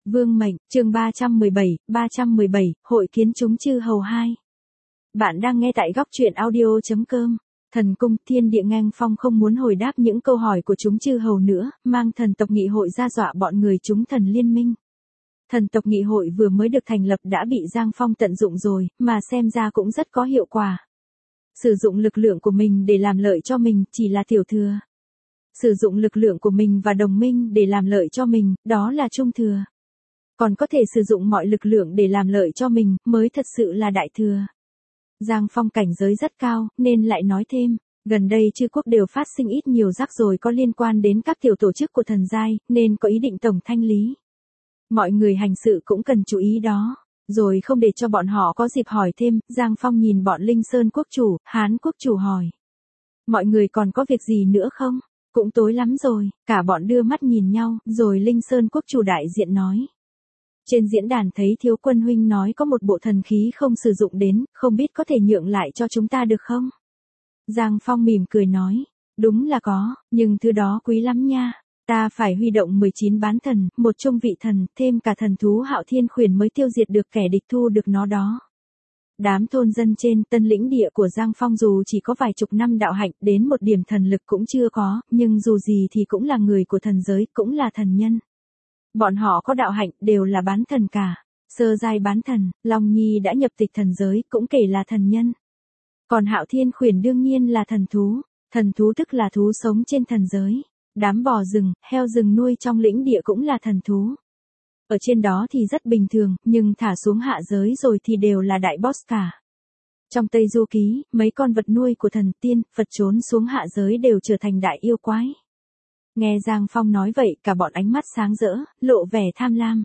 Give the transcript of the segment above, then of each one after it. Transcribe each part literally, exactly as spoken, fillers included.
Vương mệnh, chương ba trăm mười bảy, ba trăm mười bảy, hội kiến chúng chư hầu hai. Bạn đang nghe tại góc truyện audio chấm com. Thần cung thiên địa ngang phong không muốn hồi đáp những câu hỏi của chúng chư hầu nữa, mang thần tộc nghị hội ra dọa bọn người chúng thần liên minh. Thần tộc nghị hội vừa mới được thành lập đã bị Giang Phong tận dụng rồi, mà xem ra cũng rất có hiệu quả. Sử dụng lực lượng của mình để làm lợi cho mình chỉ là tiểu thừa. Sử dụng lực lượng của mình và đồng minh để làm lợi cho mình, đó là trung thừa. Còn có thể sử dụng mọi lực lượng để làm lợi cho mình, mới thật sự là đại thừa. Giang Phong cảnh giới rất cao, nên lại nói thêm, gần đây chư quốc đều phát sinh ít nhiều rắc rối có liên quan đến các tiểu tổ chức của thần giai, nên có ý định tổng thanh lý. Mọi người hành sự cũng cần chú ý đó. Rồi không để cho bọn họ có dịp hỏi thêm, Giang Phong nhìn bọn Linh Sơn quốc chủ, Hán quốc chủ hỏi. Mọi người còn có việc gì nữa không? Cũng tối lắm rồi, cả bọn đưa mắt nhìn nhau, rồi Linh Sơn quốc chủ đại diện nói. Trên diễn đàn thấy Thiếu Quân huynh nói có một bộ thần khí không sử dụng đến, không biết có thể nhượng lại cho chúng ta được không? Giang Phong mỉm cười nói, đúng là có, nhưng thứ đó quý lắm nha. Ta phải huy động mười chín bán thần, một trung vị thần, thêm cả thần thú Hạo Thiên Khuyển mới tiêu diệt được kẻ địch thu được nó đó. Đám thôn dân trên tân lĩnh địa của Giang Phong dù chỉ có vài chục năm đạo hạnh, đến một điểm thần lực cũng chưa có, nhưng dù gì thì cũng là người của thần giới, cũng là thần nhân. Bọn họ có đạo hạnh, đều là bán thần cả. Sơ giai bán thần, Long Nhi đã nhập tịch thần giới, cũng kể là thần nhân. Còn Hạo Thiên Khuyển đương nhiên là thần thú. Thần thú tức là thú sống trên thần giới. Đám bò rừng, heo rừng nuôi trong lĩnh địa cũng là thần thú. Ở trên đó thì rất bình thường, nhưng thả xuống hạ giới rồi thì đều là đại boss cả. Trong Tây Du Ký, mấy con vật nuôi của thần tiên, Phật trốn xuống hạ giới đều trở thành đại yêu quái. Nghe Giang Phong nói vậy, cả bọn ánh mắt sáng rỡ, lộ vẻ tham lam.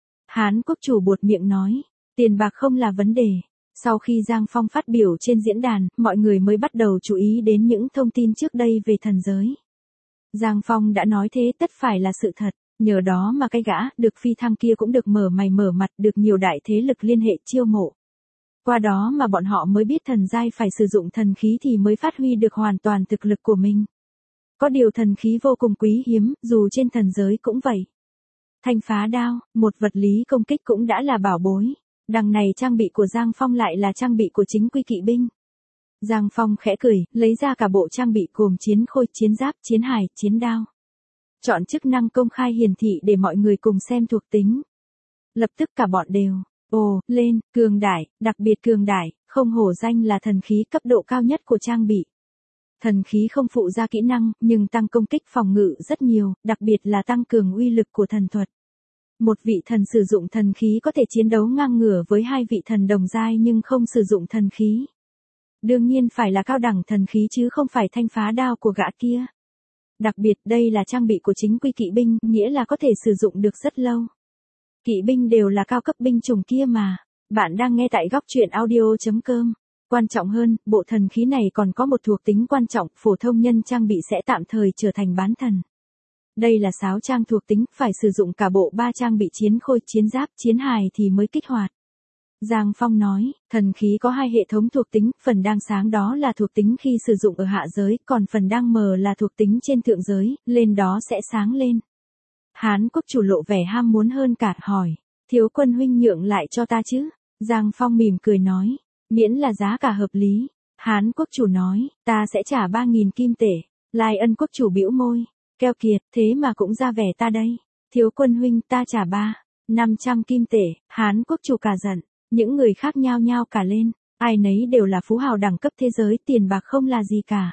Hán quốc chủ buột miệng nói, tiền bạc không là vấn đề. Sau khi Giang Phong phát biểu trên diễn đàn, mọi người mới bắt đầu chú ý đến những thông tin trước đây về thần giới. Giang Phong đã nói thế tất phải là sự thật, nhờ đó mà cái gã được phi thăng kia cũng được mở mày mở mặt, được nhiều đại thế lực liên hệ chiêu mộ. Qua đó mà bọn họ mới biết thần giai phải sử dụng thần khí thì mới phát huy được hoàn toàn thực lực của mình. Có điều thần khí vô cùng quý hiếm, dù trên thần giới cũng vậy. Thanh phá đao, một vật lý công kích cũng đã là bảo bối. Đằng này trang bị của Giang Phong lại là trang bị của chính quy kỵ binh. Giang Phong khẽ cười, lấy ra cả bộ trang bị gồm chiến khôi, chiến giáp, chiến hài, chiến đao. Chọn chức năng công khai hiển thị để mọi người cùng xem thuộc tính. Lập tức cả bọn đều, ồ, lên, cường đại, đặc biệt cường đại, không hổ danh là thần khí cấp độ cao nhất của trang bị. Thần khí không phụ ra kỹ năng, nhưng tăng công kích phòng ngự rất nhiều, đặc biệt là tăng cường uy lực của thần thuật. Một vị thần sử dụng thần khí có thể chiến đấu ngang ngửa với hai vị thần đồng giai nhưng không sử dụng thần khí. Đương nhiên phải là cao đẳng thần khí chứ không phải thanh phá đao của gã kia. Đặc biệt đây là trang bị của chính quy kỵ binh, nghĩa là có thể sử dụng được rất lâu. Kỵ binh đều là cao cấp binh chủng kia mà. Bạn đang nghe tại góc truyện audio chấm com. Quan trọng hơn, bộ thần khí này còn có một thuộc tính quan trọng, phổ thông nhân trang bị sẽ tạm thời trở thành bán thần. Đây là sáu trang thuộc tính, phải sử dụng cả bộ ba trang bị chiến khôi, chiến giáp, chiến hài thì mới kích hoạt. Giang Phong nói, thần khí có hai hệ thống thuộc tính, phần đang sáng đó là thuộc tính khi sử dụng ở hạ giới, còn phần đang mờ là thuộc tính trên thượng giới, lên đó sẽ sáng lên. Hán quốc chủ lộ vẻ ham muốn hơn cả, hỏi, Thiếu Quân huynh nhượng lại cho ta chứ? Giang Phong mỉm cười nói, miễn là giá cả hợp lý. Hán quốc chủ nói, ta sẽ trả ba nghìn kim tệ. Lai Ân quốc chủ bĩu môi, keo kiệt, thế mà cũng ra vẻ ta đây. Thiếu Quân huynh, ta trả ba, năm trăm kim tệ. Hán quốc chủ cả giận. Những người khác nhao nhao cả lên, ai nấy đều là phú hào đẳng cấp thế giới, tiền bạc không là gì cả.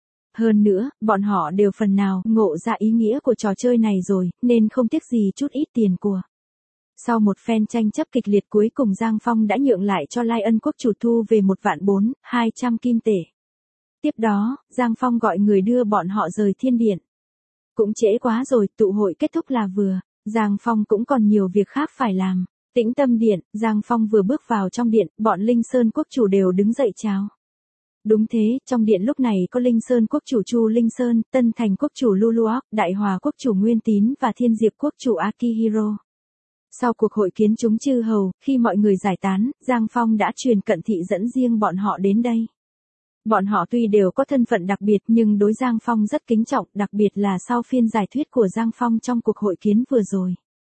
Hơn nữa, bọn họ đều phần nào ngộ ra ý nghĩa của trò chơi này rồi, nên không tiếc gì chút ít tiền của. Sau một phen tranh chấp kịch liệt cuối cùng Giang Phong đã nhượng lại cho Lai Ân quốc chủ thu về một vạn bốn, hai trăm kim tệ. Tiếp đó, Giang Phong gọi người đưa bọn họ rời thiên điện. Cũng trễ quá rồi, tụ hội kết thúc là vừa, Giang Phong cũng còn nhiều việc khác phải làm. Tĩnh Tâm Điện, Giang Phong vừa bước vào trong điện, bọn Linh Sơn quốc chủ đều đứng dậy chào. Đúng thế, trong điện lúc này có Linh Sơn quốc chủ Chu Linh Sơn, Tân Thành quốc chủ Luluok, Đại Hòa quốc chủ Nguyên Tín và Thiên Diệp quốc chủ Akihiro. Sau cuộc hội kiến chúng chư hầu, khi mọi người giải tán, Giang Phong đã truyền cận thị dẫn riêng bọn họ đến đây. Bọn họ tuy đều có thân phận đặc biệt nhưng đối Giang Phong rất kính trọng, đặc biệt là sau phiên giải thuyết của Giang Phong trong cuộc hội kiến vừa rồi.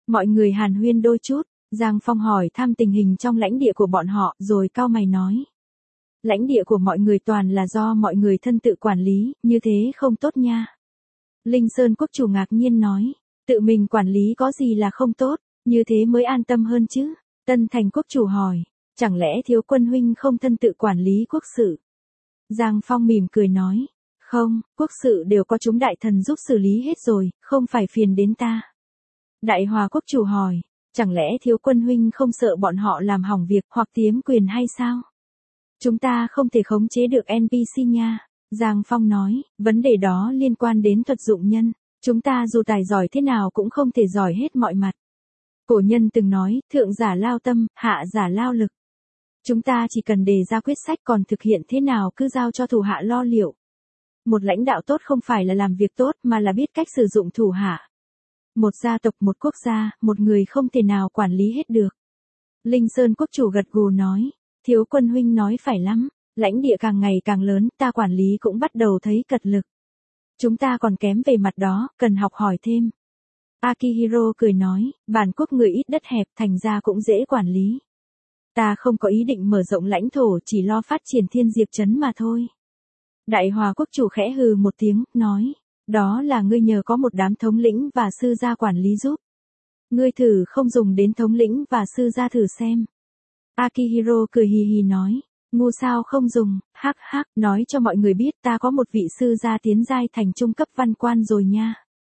Mọi người hàn huyên đôi chút, Giang Phong hỏi thăm tình hình trong lãnh địa của bọn họ, rồi cau mày nói. Lãnh địa của mọi người toàn là do mọi người thân tự quản lý, như thế không tốt nha. Linh Sơn quốc chủ ngạc nhiên nói, tự mình quản lý có gì là không tốt, như thế mới an tâm hơn chứ. Tân Thành quốc chủ hỏi, chẳng lẽ thiếu quân huynh không thân tự quản lý quốc sự? Giang Phong mỉm cười nói, không, quốc sự đều có chúng đại thần giúp xử lý hết rồi, không phải phiền đến ta. Đại Hòa quốc chủ hỏi, chẳng lẽ thiếu quân huynh không sợ bọn họ làm hỏng việc hoặc tiếm quyền hay sao? Chúng ta không thể khống chế được en pê xê nha. Giang Phong nói, vấn đề đó liên quan đến thuật dụng nhân, chúng ta dù tài giỏi thế nào cũng không thể giỏi hết mọi mặt. Cổ nhân từng nói, thượng giả lao tâm, hạ giả lao lực. Chúng ta chỉ cần đề ra quyết sách, còn thực hiện thế nào cứ giao cho thủ hạ lo liệu. Một lãnh đạo tốt không phải là làm việc tốt mà là biết cách sử dụng thủ hạ. Một gia tộc, một quốc gia, một người không thể nào quản lý hết được. Linh Sơn quốc chủ gật gù nói, thiếu quân huynh nói phải lắm, lãnh địa càng ngày càng lớn, ta quản lý cũng bắt đầu thấy cật lực. Chúng ta còn kém về mặt đó, cần học hỏi thêm. Akihiro cười nói, bản quốc người ít đất hẹp, thành ra cũng dễ quản lý. Ta không có ý định mở rộng lãnh thổ, chỉ lo phát triển Thiên Diệp trấn mà thôi. Đại Hòa quốc chủ khẽ hừ một tiếng, nói, đó là ngươi nhờ có một đám thống lĩnh và sư gia quản lý giúp. Ngươi thử không dùng đến thống lĩnh và sư gia thử xem. Akihiro cười hì hì nói, ngu sao không dùng, hắc hắc, nói cho mọi người biết ta có một vị sư gia tiến giai thành trung cấp văn quan rồi nha.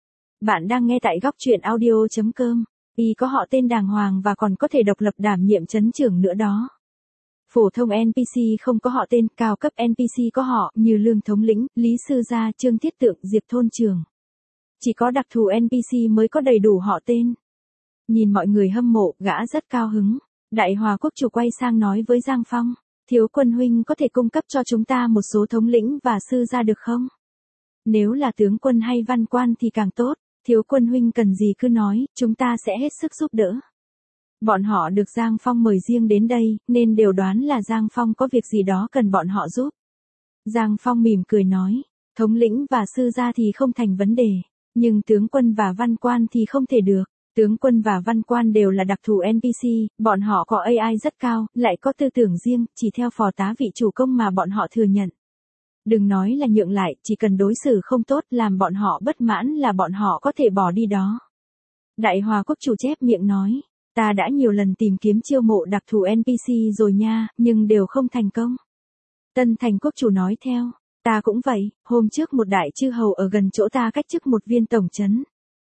Bạn đang nghe tại góc truyện audio chấm com, y có họ tên đàng hoàng và còn có thể độc lập đảm nhiệm trấn trưởng nữa đó. Phổ thông en pê xê không có họ tên, cao cấp en pê xê có họ, như Lương thống lĩnh, Lý sư gia, Trương thiết tượng, Diệp thôn trưởng. Chỉ có đặc thù en pê xê mới có đầy đủ họ tên. Nhìn mọi người hâm mộ, gã rất cao hứng. Đại Hòa quốc chủ quay sang nói với Giang Phong, thiếu quân huynh có thể cung cấp cho chúng ta một số thống lĩnh và sư gia được không? Nếu là tướng quân hay văn quan thì càng tốt, thiếu quân huynh cần gì cứ nói, chúng ta sẽ hết sức giúp đỡ. Bọn họ được Giang Phong mời riêng đến đây, nên đều đoán là Giang Phong có việc gì đó cần bọn họ giúp. Giang Phong mỉm cười nói, thống lĩnh và sư gia thì không thành vấn đề, nhưng tướng quân và văn quan thì không thể được. Tướng quân và văn quan đều là đặc thù en pê xê, bọn họ có a i rất cao, lại có tư tưởng riêng, chỉ theo phò tá vị chủ công mà bọn họ thừa nhận. Đừng nói là nhượng lại, chỉ cần đối xử không tốt làm bọn họ bất mãn là bọn họ có thể bỏ đi đó. Đại Hòa quốc chủ chép miệng nói, ta đã nhiều lần tìm kiếm chiêu mộ đặc thù en pê xê rồi nha, nhưng đều không thành công. Tân Thành quốc chủ nói theo, ta cũng vậy, hôm trước một đại chư hầu ở gần chỗ ta cách chức một viên tổng trấn.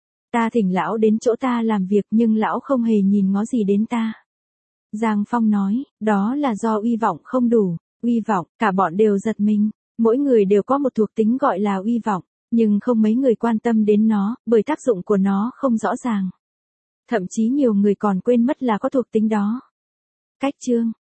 Ta thỉnh lão đến chỗ ta làm việc nhưng lão không hề nhìn ngó gì đến ta. Giang Phong nói, đó là do uy vọng không đủ, uy vọng, cả bọn đều giật mình, mỗi người đều có một thuộc tính gọi là uy vọng, nhưng không mấy người quan tâm đến nó, bởi tác dụng của nó không rõ ràng. Thậm chí nhiều người còn quên mất là có thuộc tính đó. Cách chương